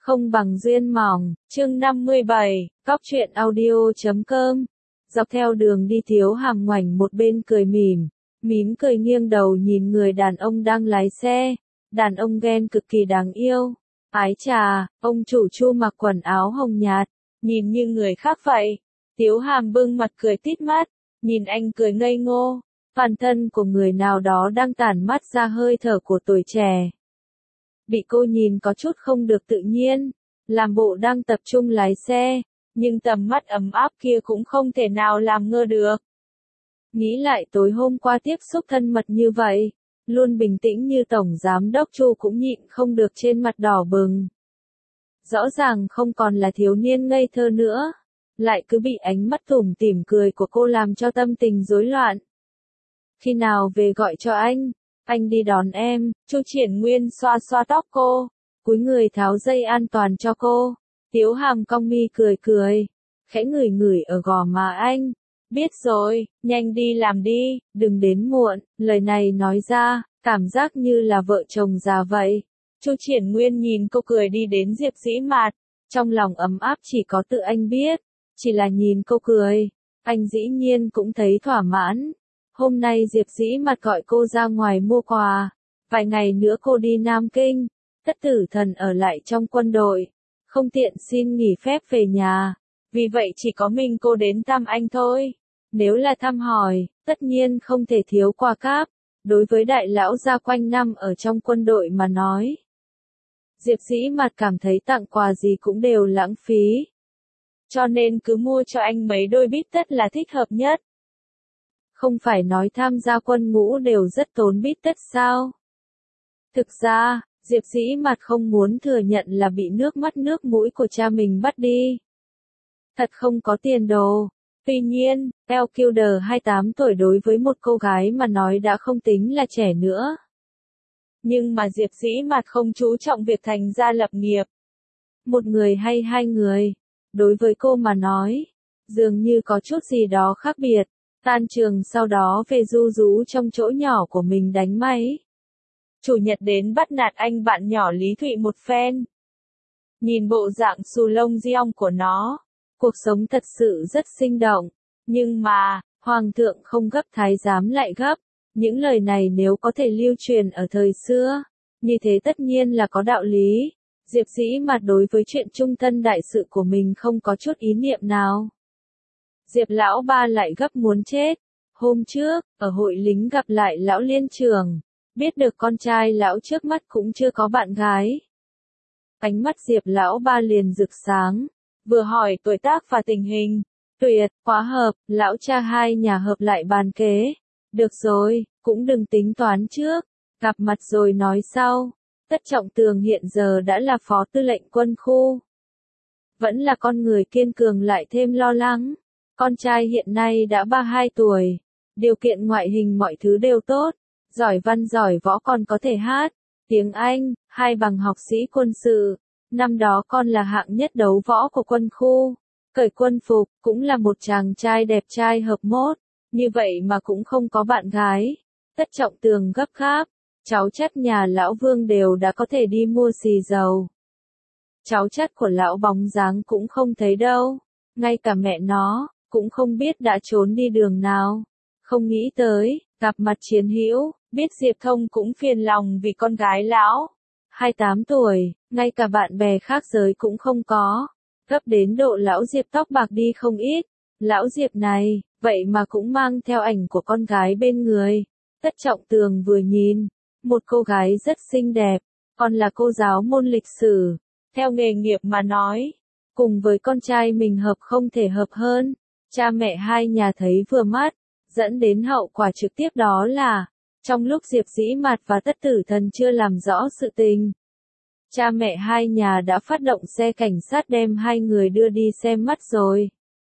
không bằng duyên mỏng, chương 57, cóc truyện audio.com. Dọc theo đường đi Tiếu Hàm ngoảnh một bên cười mỉm cười nghiêng đầu nhìn người đàn ông đang lái xe. Đàn ông ghen cực kỳ đáng yêu. Ái chà, ông chủ Chu mặc quần áo hồng nhạt, nhìn như người khác vậy. Tiếu Hàm bưng mặt cười tít mắt, nhìn anh cười ngây ngô. Toàn thân của người nào đó đang tản mát ra hơi thở của tuổi trẻ. Bị cô nhìn có chút không được tự nhiên, làm bộ đang tập trung lái xe, nhưng tầm mắt ấm áp kia cũng không thể nào làm ngơ được. Nghĩ lại tối hôm qua tiếp xúc thân mật như vậy, luôn bình tĩnh như Tổng Giám đốc Chu cũng nhịn không được trên mặt đỏ bừng. Rõ ràng không còn là thiếu niên ngây thơ nữa, lại cứ bị ánh mắt tủm tỉm cười của cô làm cho tâm tình rối loạn. Khi nào về gọi cho anh đi đón em. Chu Triển Nguyên xoa xoa tóc cô, cúi người tháo dây an toàn cho cô. Tiếu Hàm cong mi cười, khẽ ngửi ở gò má anh. Biết rồi, nhanh đi làm đi, đừng đến muộn. Lời này nói ra, cảm giác như là vợ chồng già vậy. Chu Triển Nguyên nhìn cô cười đi đến Diệp Dĩ Mạt, trong lòng ấm áp chỉ có tự anh biết. Chỉ là nhìn cô cười, anh dĩ nhiên cũng thấy thỏa mãn. Hôm nay Diệp Dĩ Mạt gọi cô ra ngoài mua quà, vài ngày nữa cô đi Nam Kinh, Tất Tử Thần ở lại trong quân đội, không tiện xin nghỉ phép về nhà, vì vậy chỉ có mình cô đến thăm anh thôi. Nếu là thăm hỏi, tất nhiên không thể thiếu quà cáp, đối với đại lão gia quanh năm ở trong quân đội mà nói. Diệp Dĩ Mạt cảm thấy tặng quà gì cũng đều lãng phí, cho nên cứ mua cho anh mấy đôi bít tất là thích hợp nhất. Không phải nói tham gia quân ngũ đều rất tốn bít tất sao? Thực ra, Diệp Dĩ Mạt không muốn thừa nhận là bị nước mắt nước mũi của cha mình bắt đi. Thật không có tiền đồ. Tuy nhiên, El Kilder 28 tuổi đối với một cô gái mà nói đã không tính là trẻ nữa. Nhưng mà Diệp Dĩ Mạt không chú trọng việc thành gia lập nghiệp. Một người hay hai người, đối với cô mà nói, dường như có chút gì đó khác biệt. Tan trường sau đó về ru rú trong chỗ nhỏ của mình đánh máy. Chủ nhật đến bắt nạt anh bạn nhỏ Lý Thụy một phen. Nhìn bộ dạng xù lông diong của nó, cuộc sống thật sự rất sinh động. Nhưng mà, Hoàng thượng không gấp thái giám lại gấp. Những lời này nếu có thể lưu truyền ở thời xưa, như thế tất nhiên là có đạo lý. Diệp Dĩ Mạt đối với chuyện trung thân đại sự của mình không có chút ý niệm nào. Diệp lão ba lại gấp muốn chết. Hôm trước, ở hội lính gặp lại lão liên trường, biết được con trai lão trước mắt cũng chưa có bạn gái. Ánh mắt Diệp lão ba liền rực sáng, vừa hỏi tuổi tác và tình hình. Tuyệt, quá hợp, lão cha hai nhà hợp lại bàn kế. Được rồi, cũng đừng tính toán trước, gặp mặt rồi nói sau. Tất Trọng Tường hiện giờ đã là phó tư lệnh quân khu. Vẫn là con người kiên cường lại thêm lo lắng. Con trai hiện nay đã 32 tuổi, điều kiện ngoại hình mọi thứ đều tốt, giỏi văn giỏi võ còn có thể hát, tiếng Anh, 2 bằng học sĩ quân sự. Năm đó con là hạng nhất đấu võ của quân khu, cởi quân phục, cũng là một chàng trai đẹp trai hợp mốt, như vậy mà cũng không có bạn gái. Tất Trọng Tường gấp gáp, cháu chắt nhà lão Vương đều đã có thể đi mua xì dầu. Cháu chắt của lão bóng dáng cũng không thấy đâu, ngay cả mẹ nó cũng không biết đã trốn đi đường nào. Không nghĩ tới, gặp mặt chiến hữu, biết Diệp Thông cũng phiền lòng vì con gái lão. 28 tuổi, ngay cả bạn bè khác giới cũng không có. Gấp đến độ lão Diệp tóc bạc đi không ít. Lão Diệp này, vậy mà cũng mang theo ảnh của con gái bên người. Tất Trọng Tường vừa nhìn, một cô gái rất xinh đẹp, còn là cô giáo môn lịch sử. Theo nghề nghiệp mà nói, cùng với con trai mình hợp không thể hợp hơn. Cha mẹ hai nhà thấy vừa mắt, dẫn đến hậu quả trực tiếp đó là, trong lúc Diệp Dĩ Mạt và Tất Tử Thần chưa làm rõ sự tình, cha mẹ hai nhà đã phát động xe cảnh sát đem hai người đưa đi xem mắt rồi.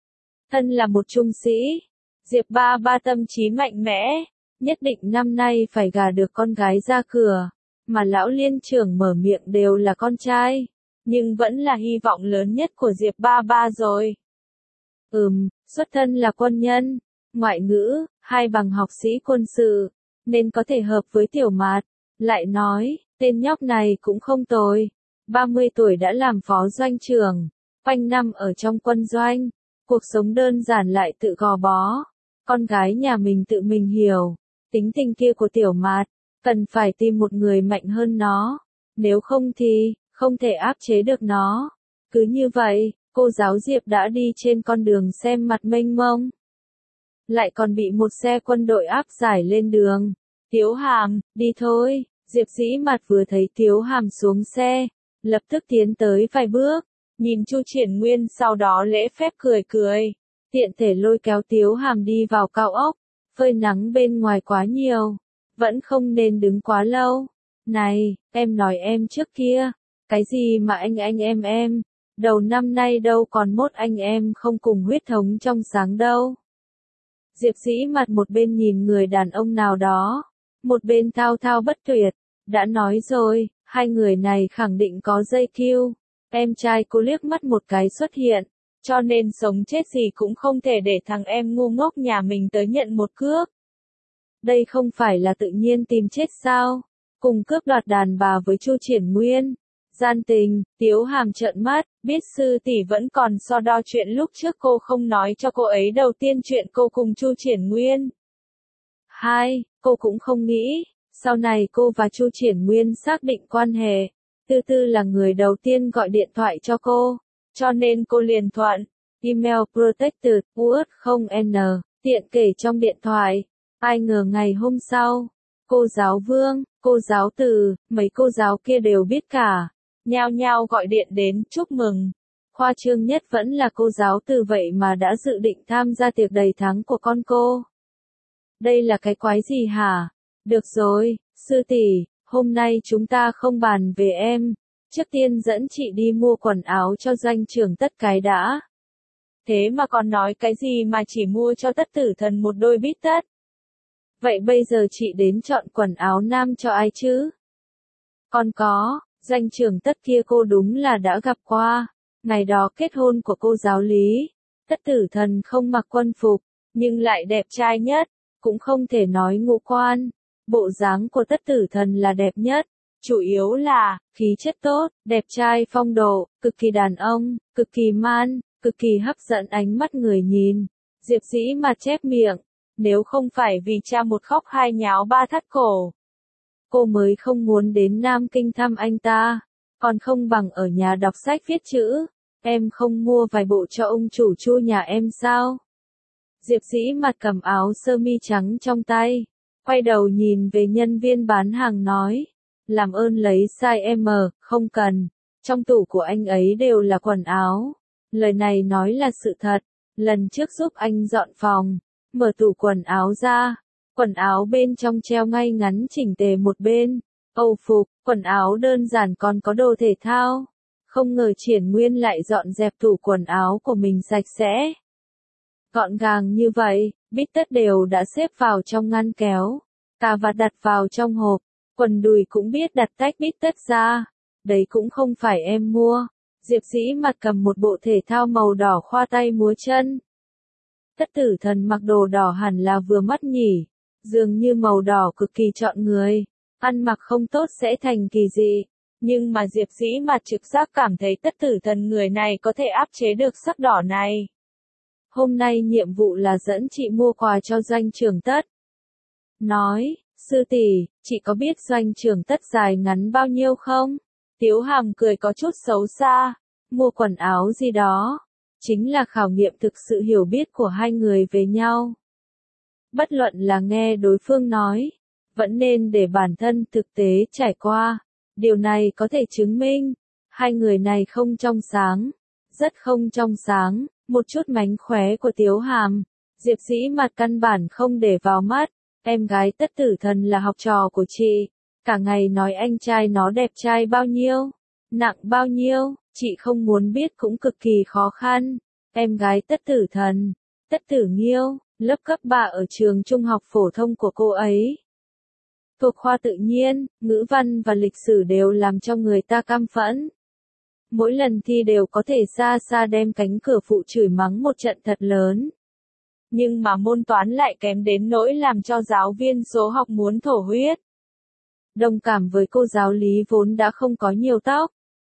Thân là một trung sĩ, Diệp ba ba tâm trí mạnh mẽ, nhất định năm nay phải gả được con gái ra cửa, mà lão liên trưởng mở miệng đều là con trai, nhưng vẫn là hy vọng lớn nhất của Diệp ba ba rồi. Xuất thân là quân nhân, ngoại ngữ, 2 bằng học sĩ quân sự, nên có thể hợp với Tiểu Mạt. Lại nói, tên nhóc này cũng không tồi, 30 tuổi đã làm phó doanh trưởng, quanh năm ở trong quân doanh, cuộc sống đơn giản lại tự gò bó. Con gái nhà mình tự mình hiểu, tính tình kia của Tiểu Mạt, cần phải tìm một người mạnh hơn nó, nếu không thì, không thể áp chế được nó. Cứ như vậy, cô giáo Diệp đã đi trên con đường xem mặt mênh mông. Lại còn bị một xe quân đội áp giải lên đường. Tiếu Hàm, đi thôi. Diệp Dĩ Mạt vừa thấy Tiếu Hàm xuống xe, lập tức tiến tới vài bước, nhìn Chu Triển Nguyên sau đó lễ phép cười cười, tiện thể lôi kéo Tiếu Hàm đi vào cao ốc. Phơi nắng bên ngoài quá nhiều, vẫn không nên đứng quá lâu. Này, em nói em trước kia, cái gì mà anh em, đầu năm nay đâu còn mốt anh em không cùng huyết thống trong sáng đâu. Diệp Dĩ Mạt một bên nhìn người đàn ông nào đó, một bên thao thao bất tuyệt, đã nói rồi, hai người này khẳng định có dây kiu. Em trai cô liếc mắt một cái xuất hiện, cho nên sống chết gì cũng không thể để thằng em ngu ngốc nhà mình tới nhận một cước. Đây không phải là tự nhiên tìm chết sao? Cùng cướp đoạt đàn bà với Chu Triển Nguyên. Gian tình, Tiếu Hàm trợn mắt, biết sư tỷ vẫn còn so đo chuyện lúc trước cô không nói cho cô ấy đầu tiên chuyện cô cùng Chu Triển Nguyên. 2. Cô cũng không nghĩ, sau này cô và Chu Triển Nguyên xác định quan hệ. Tư Tư là người đầu tiên gọi điện thoại cho cô, cho nên cô liền thuận. Email protected, Word không N, tiện kể trong điện thoại. Ai ngờ ngày hôm sau, cô giáo Vương, cô giáo Từ, mấy cô giáo kia đều biết cả, nhao nhao gọi điện đến chúc mừng. Khoa trương nhất vẫn là cô giáo Từ vậy mà đã dự định tham gia tiệc đầy tháng của con cô. Đây là cái quái gì hả? Được rồi, sư tỷ, hôm nay chúng ta không bàn về em. Trước tiên dẫn chị đi mua quần áo cho doanh trưởng Tất cái đã. Thế mà còn nói cái gì mà chỉ mua cho Tất Tử Thần một đôi bít tất. Vậy bây giờ chị đến chọn quần áo nam cho ai chứ? Còn có, doanh trưởng Tất kia cô đúng là đã gặp qua. Ngày đó kết hôn của cô giáo lý. Tất Tử Thần không mặc quân phục, nhưng lại đẹp trai nhất. Cũng không thể nói ngũ quan. Bộ dáng của Tất Tử Thần là đẹp nhất. Chủ yếu là, khí chất tốt, đẹp trai phong độ, cực kỳ đàn ông, cực kỳ man, cực kỳ hấp dẫn ánh mắt người nhìn. Diệp Dĩ Mạt chép miệng, nếu không phải vì cha một khóc hai nháo ba thắt cổ, cô mới không muốn đến Nam Kinh thăm anh ta, còn không bằng ở nhà đọc sách viết chữ. Em không mua vài bộ cho ông chủ Chu nhà em sao? Diệp Dĩ Mạt cầm áo sơ mi trắng trong tay, quay đầu nhìn về nhân viên bán hàng nói. Làm ơn lấy size M, không cần. Trong tủ của anh ấy đều là quần áo. Lời này nói là sự thật. Lần trước giúp anh dọn phòng, mở tủ quần áo ra. Quần áo bên trong treo ngay ngắn chỉnh tề một bên. Âu phục, quần áo đơn giản còn có đồ thể thao. Không ngờ Triển Nguyên lại dọn dẹp tủ quần áo của mình sạch sẽ. Gọn gàng như vậy, bít tất đều đã xếp vào trong ngăn kéo. Cà vạt đặt vào trong hộp. Quần đùi cũng biết đặt tách bít tất ra. Đấy cũng không phải em mua. Diệp Dĩ Mạt cầm một bộ thể thao màu đỏ khoa tay múa chân. Tất Tử Thần mặc đồ đỏ hẳn là vừa mắt nhỉ. Dường như màu đỏ cực kỳ chọn người. Ăn mặc không tốt sẽ thành kỳ dị. Nhưng mà Diệp Dĩ Mạt trực giác cảm thấy Tất Tử Thần người này có thể áp chế được sắc đỏ này. Hôm nay nhiệm vụ là dẫn chị mua quà cho doanh trưởng Tất. Nói. Sư tỷ, chị có biết doanh trưởng Tất dài ngắn bao nhiêu không? Tiếu Hàm cười có chút xấu xa. Mua quần áo gì đó. Chính là khảo nghiệm thực sự hiểu biết của hai người về nhau. Bất luận là nghe đối phương nói, vẫn nên để bản thân thực tế trải qua. Điều này có thể chứng minh, hai người này không trong sáng. Rất không trong sáng, một chút mánh khóe của Tiếu Hàm. Diệp Dĩ Mạt căn bản không để vào mắt. Em gái Tất Tử Thần là học trò của chị, cả ngày nói anh trai nó đẹp trai bao nhiêu, nặng bao nhiêu, chị không muốn biết cũng cực kỳ khó khăn. Em gái Tất Tử Thần, Tất Tử Nghiêu, lớp cấp 3 ở trường trung học phổ thông của cô ấy. Thuộc khoa tự nhiên, ngữ văn và lịch sử đều làm cho người ta căm phẫn. Mỗi lần thi đều có thể xa xa đem cánh cửa phụ chửi mắng một trận thật lớn. Nhưng mà môn toán lại kém đến nỗi làm cho giáo viên số học muốn thổ huyết. Đồng cảm với cô giáo lý vốn đã không có nhiều tóc.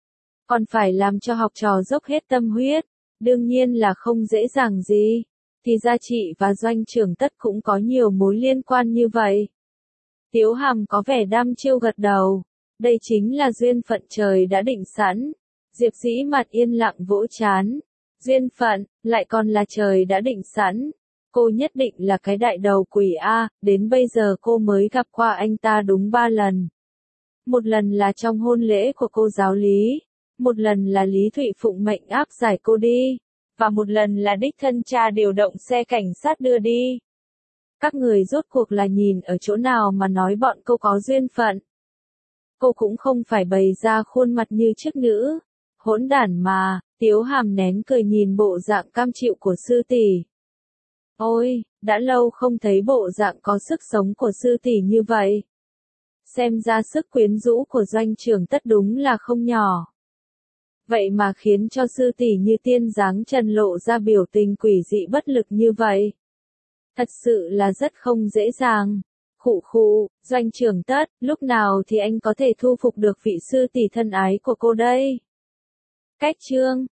còn phải làm cho học trò dốc hết tâm huyết, đương nhiên là không dễ dàng gì. Thì ra chị và Doanh Trưởng Tất cũng có nhiều mối liên quan như vậy. Tiếu Hàm có vẻ đăm chiêu gật đầu. Đây chính là duyên phận trời đã định sẵn. Diệp Dĩ mặt yên lặng vỗ trán. Duyên phận, lại còn là trời đã định sẵn. Cô nhất định là cái đại đầu quỷ A, đến bây giờ cô mới gặp qua anh ta đúng 3 lần. Một lần là trong hôn lễ của cô giáo Lý. Một lần là Lý Thụy Phụng mệnh áp giải cô đi. Và một lần là đích thân cha điều động xe cảnh sát đưa đi. Các người rốt cuộc là nhìn ở chỗ nào mà nói bọn cô có duyên phận. Cô cũng không phải bày ra khuôn mặt như chức nữ. Hỗn đản mà, Tiếu Hàm nén cười nhìn bộ dạng cam chịu của sư tỷ. Ôi, đã lâu không thấy bộ dạng có sức sống của sư tỷ như vậy. Xem ra sức quyến rũ của Doanh Trưởng Tất đúng là không nhỏ. Vậy mà khiến cho sư tỷ như tiên dáng trần lộ ra biểu tình quỷ dị bất lực như vậy. Thật sự là rất không dễ dàng. Khụ khụ, Doanh Trưởng Tất, lúc nào thì anh có thể thu phục được vị sư tỷ thân ái của cô đây? Cách chương